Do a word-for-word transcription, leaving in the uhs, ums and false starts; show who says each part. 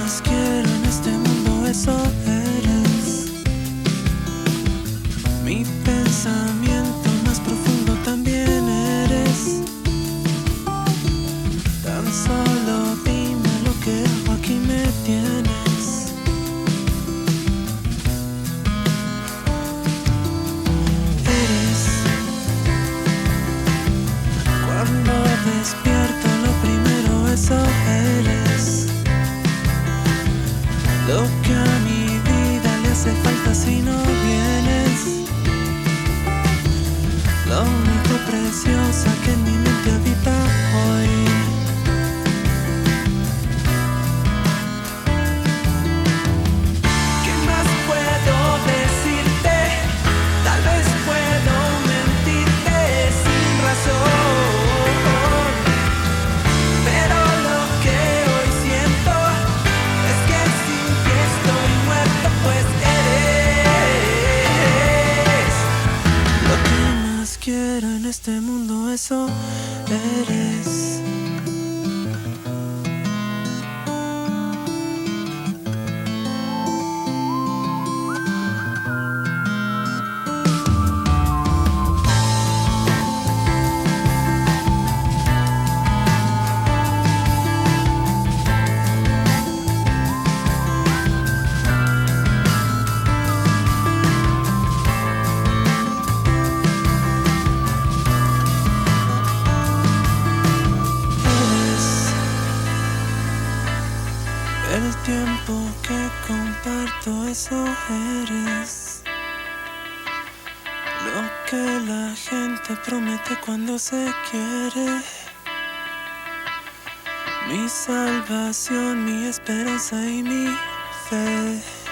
Speaker 1: más quiero en este mundo, eso eres. Mi pensamiento más profundo también eres. Tan solo dime lo que hago, aquí me tienes. Eres. Cuando despierto lo primero, eso eres. Lo que a mi vida le hace falta si no vienes. Lo único preciosa que en mi mente habita hoy. ¿Qué más puedo decirte? Tal vez puedo mentirte sin razón, pero lo que hoy siento es que sin ti estoy muerto, pues eres. Lo que más quiero en este mundo, eso eres. El tiempo que comparto, eso eres. Lo que la gente promete cuando se quiere. Mi salvación, mi esperanza y mi fe.